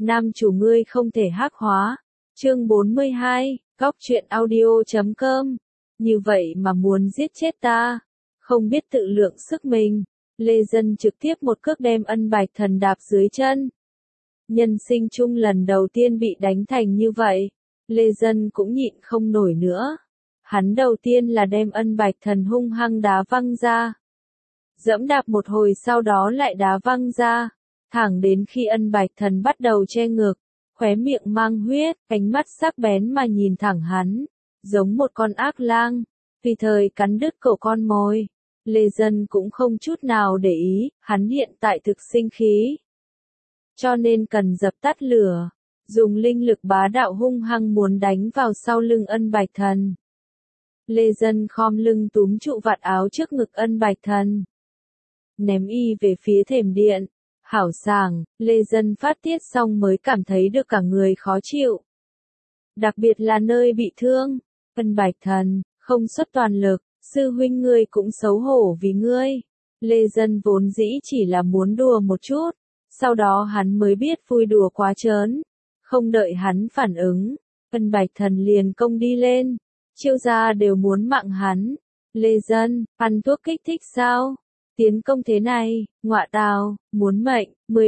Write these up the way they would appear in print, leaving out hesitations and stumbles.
nam chủ ngươi không thể hắc hóa. Chương 42, góc truyện audio.com. Như vậy mà muốn giết chết ta, không biết tự lượng sức mình. Lê Dân trực tiếp một cước đem Ân Bạch Thần đạp dưới chân. Nhân sinh chung lần đầu tiên bị đánh thành như vậy, Lê Dân cũng nhịn không nổi nữa. Hắn đầu tiên là đem Ân Bạch Thần hung hăng đá văng ra. Dẫm đạp một hồi sau đó lại đá văng ra, thẳng đến khi Ân Bạch Thần bắt đầu che ngực, khóe miệng mang huyết, ánh mắt sắc bén mà nhìn thẳng hắn, giống một con ác lang, tùy thời cắn đứt cổ con mồi. Lê Dân cũng không chút nào để ý, hắn hiện tại thực sinh khí, cho nên cần dập tắt lửa, dùng linh lực bá đạo hung hăng muốn đánh vào sau lưng Ân Bạch Thần. Lê Dân khom lưng túm trụ vạt áo trước ngực Ân Bạch Thần, ném y về phía thềm điện. Hảo sảng, Lê Dân phát tiết xong mới cảm thấy được cả người khó chịu. Đặc biệt là nơi bị thương. Ân Bạch Thần, không xuất toàn lực, sư huynh ngươi cũng xấu hổ vì ngươi. Lê Dân vốn dĩ chỉ là muốn đùa một chút, sau đó hắn mới biết vui đùa quá trớn. Không đợi hắn phản ứng, Ân Bạch Thần liền công đi lên. Chiêu gia đều muốn mạng hắn. Lê Dân, ăn thuốc kích thích sao? Tiến công thế này, ngọa tào, muốn mệnh,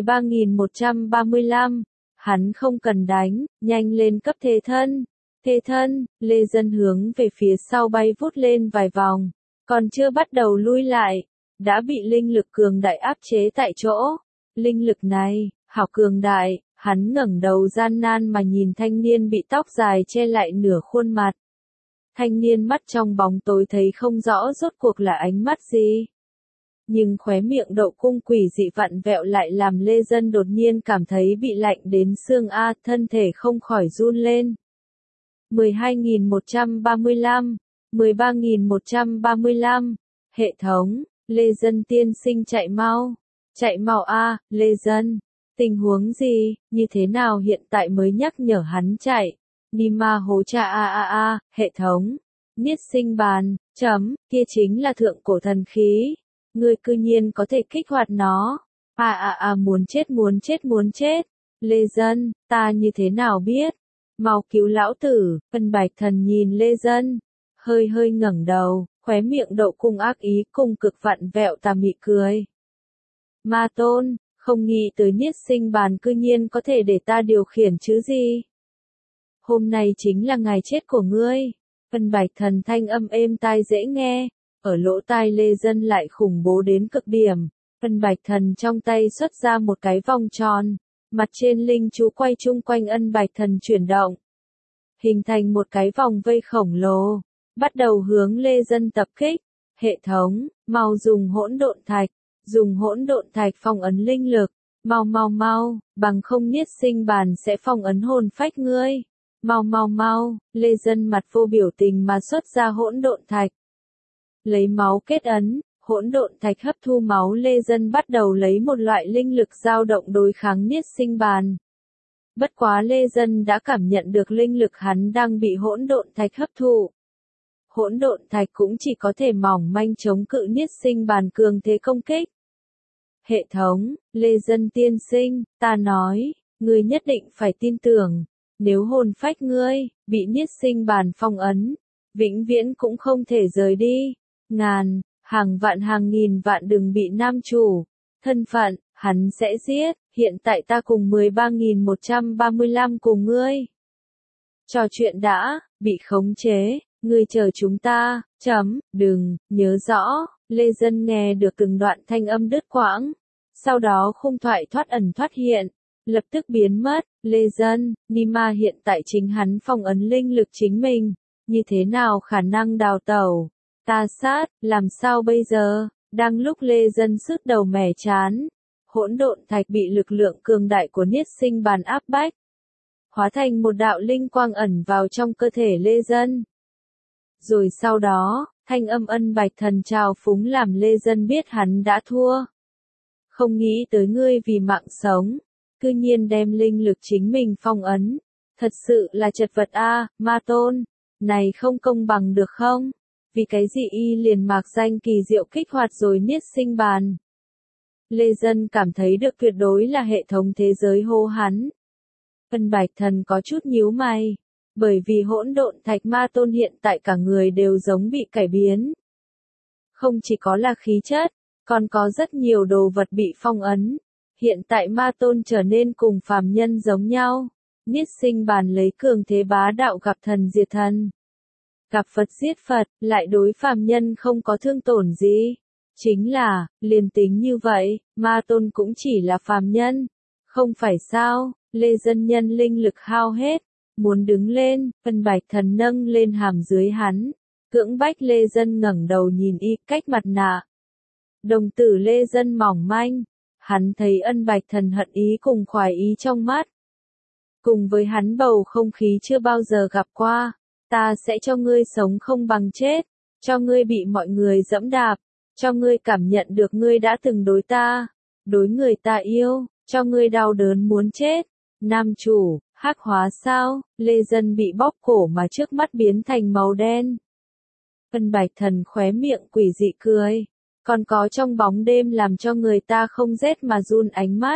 13.135. Hắn không cần đánh, nhanh lên cấp thế thân. Thế thân, Lê Dân hướng về phía sau bay vút lên vài vòng, còn chưa bắt đầu lui lại, đã bị linh lực cường đại áp chế tại chỗ. Linh lực này, hảo cường đại, hắn ngẩng đầu gian nan mà nhìn thanh niên bị tóc dài che lại nửa khuôn mặt. Thanh niên mắt trong bóng tối thấy không rõ rốt cuộc là ánh mắt gì. Nhưng khóe miệng đậu cung quỷ dị vặn vẹo lại làm Lê Dân đột nhiên cảm thấy bị lạnh đến xương a, thân thể không khỏi run lên. 12.135, 13.135, hệ thống, Lê Dân tiên sinh chạy mau a, Lê Dân, tình huống gì, như thế nào hiện tại mới nhắc nhở hắn chạy, Nima hố cha a, hệ thống, niết sinh bàn, kia chính là thượng cổ thần khí. Ngươi cư nhiên có thể kích hoạt nó. Muốn chết. Lê Dân, ta như thế nào biết? Mau cứu lão tử. Ân Bạch Thần nhìn Lê Dân, hơi ngẩng đầu, khóe miệng đậu cung ác ý cùng cực vặn vẹo tà mị cười. Ma tôn, không nghĩ tới niết sinh bàn cư nhiên có thể để ta điều khiển chứ gì. Hôm nay chính là ngày chết của ngươi. Ân Bạch Thần thanh âm êm tai dễ nghe. Ở lỗ tai Lê Dân lại khủng bố đến cực điểm. Ân Bạch Thần trong tay xuất ra một cái vòng tròn, mặt trên linh chú quay chung quanh Ân Bạch Thần chuyển động, hình thành một cái vòng vây khổng lồ, bắt đầu hướng Lê Dân tập kích. Hệ thống, mau dùng hỗn độn thạch phong ấn linh lực, mau, bằng không niết sinh bàn sẽ phong ấn hồn phách ngươi. Mau, Lê Dân mặt vô biểu tình mà xuất ra hỗn độn thạch. Lấy máu kết ấn, hỗn độn thạch hấp thu máu. Lê Dân bắt đầu lấy một loại linh lực dao động đối kháng niết sinh bàn. Bất quá Lê Dân đã cảm nhận được linh lực hắn đang bị hỗn độn thạch hấp thụ. Hỗn độn thạch cũng chỉ có thể mỏng manh chống cự niết sinh bàn cường thế công kích. Hệ thống, Lê Dân tiên sinh, ta nói, ngươi nhất định phải tin tưởng, nếu hồn phách ngươi bị niết sinh bàn phong ấn, vĩnh viễn cũng không thể rời đi. Hàng vạn hàng nghìn vạn đừng bị nam chủ, thân phận, hắn sẽ giết, hiện tại ta cùng 13.135 cùng ngươi. Trò chuyện đã, bị khống chế, ngươi chờ chúng ta, đừng, nhớ rõ, Lê Dân nghe được từng đoạn thanh âm đứt quãng, sau đó khung thoại thoát ẩn thoát hiện, lập tức biến mất. Lê Dân, Nima hiện tại chính hắn phong ấn linh lực chính mình, như thế nào khả năng đào tẩu? Ta sát, làm sao bây giờ? Đang lúc Lê Dân sứt đầu mẻ chán, hỗn độn thạch bị lực lượng cường đại của niết sinh bàn áp bách, hóa thành một đạo linh quang ẩn vào trong cơ thể Lê Dân. Rồi sau đó, thanh âm Ân Bạch Thần trào phúng làm Lê Dân biết hắn đã thua. Không nghĩ tới ngươi vì mạng sống, cư nhiên đem linh lực chính mình phong ấn. Thật sự là chật vật a, ma tôn, này không công bằng được không? Vì cái gì y liền mạc danh kỳ diệu kích hoạt rồi niết sinh bàn. Lê Dân cảm thấy được tuyệt đối là hệ thống thế giới hô hắn. Ân Bạch Thần có chút nhíu mày, bởi vì hỗn độn thạch ma tôn hiện tại cả người đều giống bị cải biến. Không chỉ có là khí chất, còn có rất nhiều đồ vật bị phong ấn. Hiện tại ma tôn trở nên cùng phàm nhân giống nhau. Niết sinh bàn lấy cường thế bá đạo gặp thần diệt thần. Gặp Phật giết Phật, lại đối phàm nhân không có thương tổn gì. Chính là, liền tính như vậy, ma tôn cũng chỉ là phàm nhân. Không phải sao, Lê Dân Nhân linh lực hao hết. Muốn đứng lên, Ân Bạch Thần nâng lên hàm dưới hắn. Cưỡng bách Lê Dân ngẩng đầu nhìn y cách mặt nạ. Đồng tử Lê Dân mỏng manh. Hắn thấy Ân Bạch Thần hận ý cùng khoái ý trong mắt. Cùng với hắn bầu không khí chưa bao giờ gặp qua. Ta sẽ cho ngươi sống không bằng chết. Cho ngươi bị mọi người dẫm đạp. Cho ngươi cảm nhận được ngươi đã từng đối ta. Đối người ta yêu. Cho ngươi đau đớn muốn chết. Nam chủ, hắc hóa sao? Lê Dân bị bóp cổ mà trước mắt biến thành màu đen. Ân Bạch Thần khóe miệng quỷ dị cười. Còn có trong bóng đêm làm cho người ta không rét mà run ánh mắt.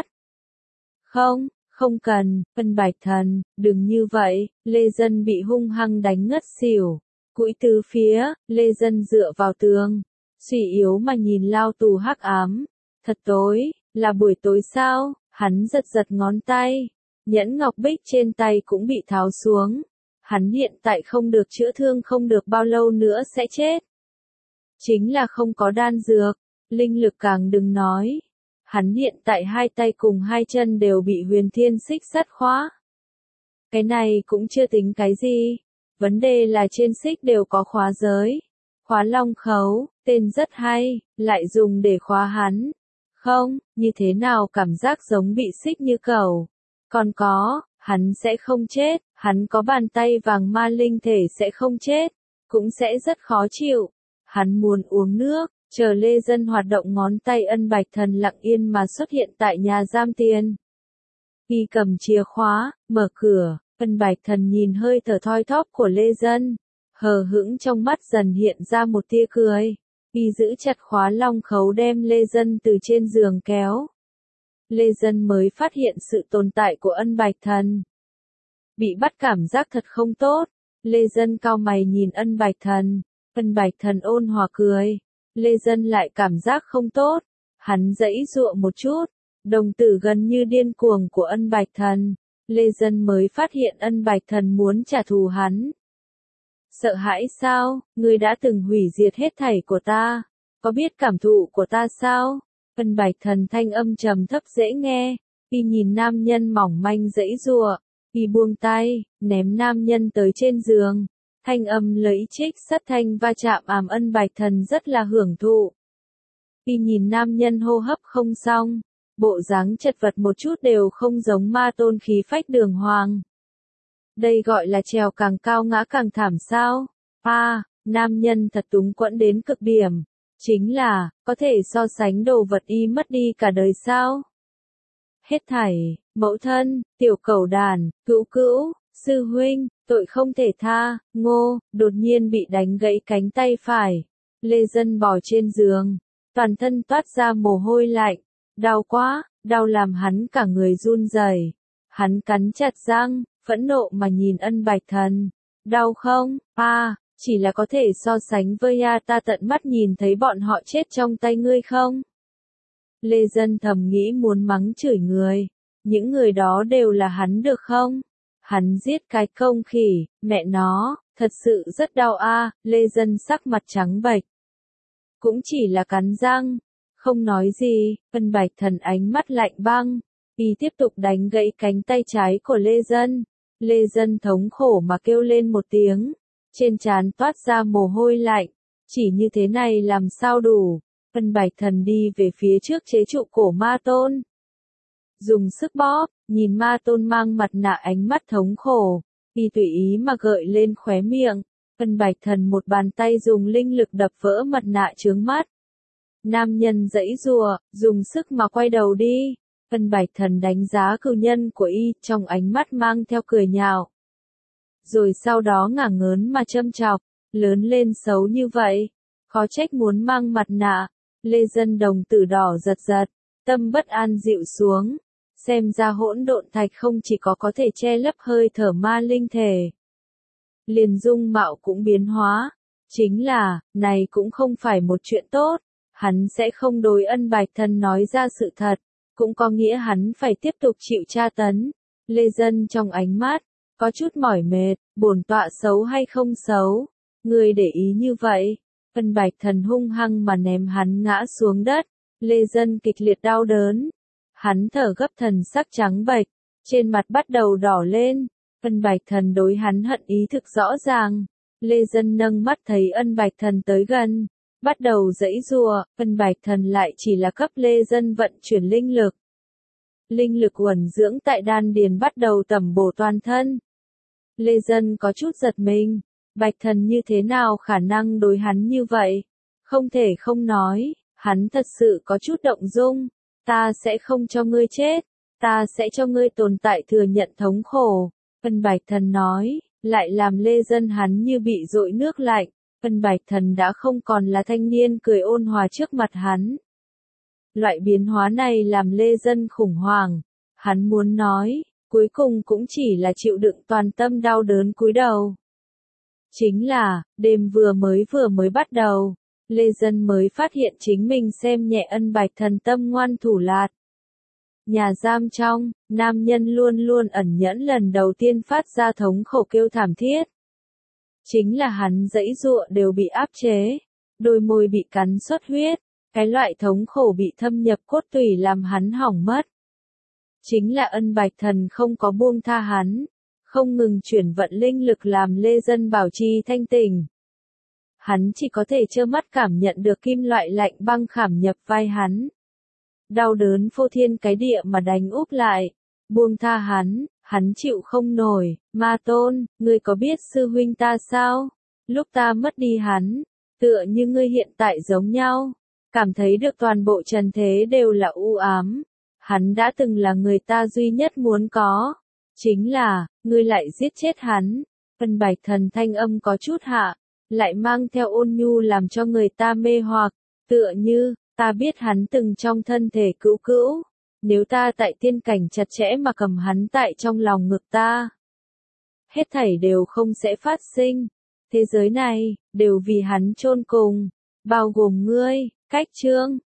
Không, không cần, Ân Bạch Thần, đừng như vậy. Lê Dân bị hung hăng đánh ngất xỉu. Cũi tứ phía, Lê Dân dựa vào tường. Suy yếu mà nhìn lao tù hắc ám. Thật tối, là buổi tối sao? Hắn giật giật ngón tay. Nhẫn ngọc bích trên tay cũng bị tháo xuống. Hắn hiện tại không được chữa thương, không được bao lâu nữa sẽ chết. Chính là không có đan dược, linh lực càng đừng nói. Hắn hiện tại hai tay cùng hai chân đều bị huyền thiên xích sắt khóa. Cái này cũng chưa tính cái gì. Vấn đề là trên xích đều có khóa giới. Khóa long khấu, tên rất hay, lại dùng để khóa hắn. Không, như thế nào cảm giác giống bị xích như cẩu. Còn có, hắn sẽ không chết, hắn có bàn tay vàng ma linh thể sẽ không chết, cũng sẽ rất khó chịu. Hắn muốn uống nước, chờ Lê Dân hoạt động ngón tay. Ân Bạch Thần lặng yên mà xuất hiện tại nhà giam tiền. Y cầm chìa khóa, mở cửa, Ân Bạch Thần nhìn hơi thở thoi thóp của Lê Dân. Hờ hững trong mắt dần hiện ra một tia cười. Y giữ chặt khóa long khấu đem Lê Dân từ trên giường kéo. Lê Dân mới phát hiện sự tồn tại của Ân Bạch Thần. Bị bắt cảm giác thật không tốt. Lê Dân cau mày nhìn Ân Bạch Thần. Ân Bạch Thần ôn hòa cười. Lê Dân lại cảm giác không tốt. Hắn giãy giụa một chút. Đồng tử gần như điên cuồng của Ân Bạch Thần. Lê Dân mới phát hiện Ân Bạch Thần muốn trả thù hắn. Sợ hãi sao? Ngươi đã từng hủy diệt hết thảy của ta. Có biết cảm thụ của ta sao? Ân Bạch Thần thanh âm trầm thấp dễ nghe. Y nhìn nam nhân mỏng manh giãy giụa. Y buông tay, ném nam nhân tới trên giường. Thanh âm lấy trích sắt thanh va chạm ảm. Ân Bạch Thần rất là hưởng thụ. Y nhìn nam nhân hô hấp không xong. Bộ dáng chật vật một chút đều không giống ma tôn khí phách đường hoàng. Đây gọi là trèo càng cao ngã càng thảm sao? Nam nhân thật túng quẫn đến cực điểm. Chính là, có thể so sánh đồ vật y mất đi cả đời sao? Hết thảy, mẫu thân, tiểu cẩu đàn, cữu cữu, sư huynh, tội không thể tha. Ngô, đột nhiên bị đánh gãy cánh tay phải. Lê Dân bò trên giường, toàn thân toát ra mồ hôi lạnh. Đau quá, đau làm hắn cả người run rẩy. Hắn cắn chặt răng, phẫn nộ mà nhìn Ân Bạch Thần. Đau không? Chỉ là có thể so sánh với ta tận mắt nhìn thấy bọn họ chết trong tay ngươi không? Lê Dân thầm nghĩ muốn mắng chửi người. Những người đó đều là hắn được không? Hắn giết cái công khỉ, mẹ nó, thật sự rất đau Lê Dân sắc mặt trắng bệch. Cũng chỉ là cắn răng, không nói gì. Ân Bạch Thần ánh mắt lạnh băng. Y tiếp tục đánh gãy cánh tay trái của Lê Dân. Lê Dân thống khổ mà kêu lên một tiếng. Trên trán toát ra mồ hôi lạnh. Chỉ như thế này làm sao đủ. Ân Bạch Thần đi về phía trước chế trụ cổ ma tôn. Dùng sức bóp, nhìn ma tôn mang mặt nạ ánh mắt thống khổ. Y tùy ý mà gợi lên khóe miệng. Ân Bạch Thần một bàn tay dùng linh lực đập vỡ mặt nạ chướng mắt. Nam nhân giãy giụa, dùng sức mà quay đầu đi. Ân Bạch Thần đánh giá cừu nhân của y, trong ánh mắt mang theo cười nhạo. Rồi sau đó ngả ngớn mà châm chọc, lớn lên xấu như vậy, khó trách muốn mang mặt nạ. Lê Dân đồng tử đỏ giật giật, tâm bất an dịu xuống. xem ra hỗn độn thạch không chỉ có thể che lấp hơi thở ma linh thể, liền dung mạo cũng biến hóa. Chính là, này cũng không phải một chuyện tốt, hắn sẽ không đối Ân Bạch Thần nói ra sự thật, cũng có nghĩa hắn phải tiếp tục chịu tra tấn. Lê Dân trong ánh mắt, có chút mỏi mệt, bổn tọa xấu hay không xấu, ngươi để ý như vậy. Ân Bạch Thần hung hăng mà ném hắn ngã xuống đất, Lê Dân kịch liệt đau đớn. Hắn thở gấp, thần sắc trắng bệch, trên mặt bắt đầu đỏ lên. Ân Bạch Thần đối hắn hận ý thực rõ ràng. Lê Dân nâng mắt thấy Ân Bạch Thần tới gần, bắt đầu giãy giụa. Ân Bạch Thần lại chỉ là cấp Lê Dân vận chuyển linh lực. Linh lực uẩn dưỡng tại đan điền bắt đầu tẩm bổ toàn thân. Lê Dân có chút giật mình, Bạch Thần như thế nào khả năng đối hắn như vậy? Không thể không nói, hắn thật sự có chút động dung. Ta sẽ không cho ngươi chết, ta sẽ cho ngươi tồn tại thừa nhận thống khổ. Ân Bạch Thần nói, lại làm Lê Dân hắn như bị dội nước lạnh. Ân Bạch Thần đã không còn là thanh niên cười ôn hòa trước mặt hắn. Loại biến hóa này làm Lê Dân khủng hoảng. Hắn muốn nói, cuối cùng cũng chỉ là chịu đựng toàn tâm đau đớn cúi đầu. Chính là, đêm vừa mới bắt đầu, Lê Dân mới phát hiện chính mình xem nhẹ Ân Bạch Thần tâm ngoan thủ lạt. Nhà giam trong, nam nhân luôn luôn ẩn nhẫn lần đầu tiên phát ra thống khổ kêu thảm thiết. Chính là hắn giãy giụa đều bị áp chế, đôi môi bị cắn xuất huyết, cái loại thống khổ bị thâm nhập cốt tủy làm hắn hỏng mất. Chính là Ân Bạch Thần không có buông tha hắn, không ngừng chuyển vận linh lực làm Lê Dân bảo trì thanh tỉnh. Hắn chỉ có thể trơ mắt cảm nhận được kim loại lạnh băng khảm nhập vai hắn. Đau đớn phô thiên cái địa mà đánh úp lại. Buông tha hắn chịu không nổi. Ma Tôn, ngươi có biết sư huynh ta sao? Lúc ta mất đi hắn, tựa như ngươi hiện tại giống nhau. Cảm thấy được toàn bộ trần thế đều là u ám. Hắn đã từng là người ta duy nhất muốn có. Chính là, ngươi lại giết chết hắn. Ân Bạch Thần thanh âm có chút hạ, lại mang theo ôn nhu làm cho người ta mê hoặc. Tựa như, ta biết hắn từng trong thân thể cữu cữu. Nếu ta tại tiên cảnh chặt chẽ mà cầm hắn tại trong lòng ngực ta, hết thảy đều không sẽ phát sinh. Thế giới này, đều vì hắn chôn cùng, bao gồm ngươi. Cách chương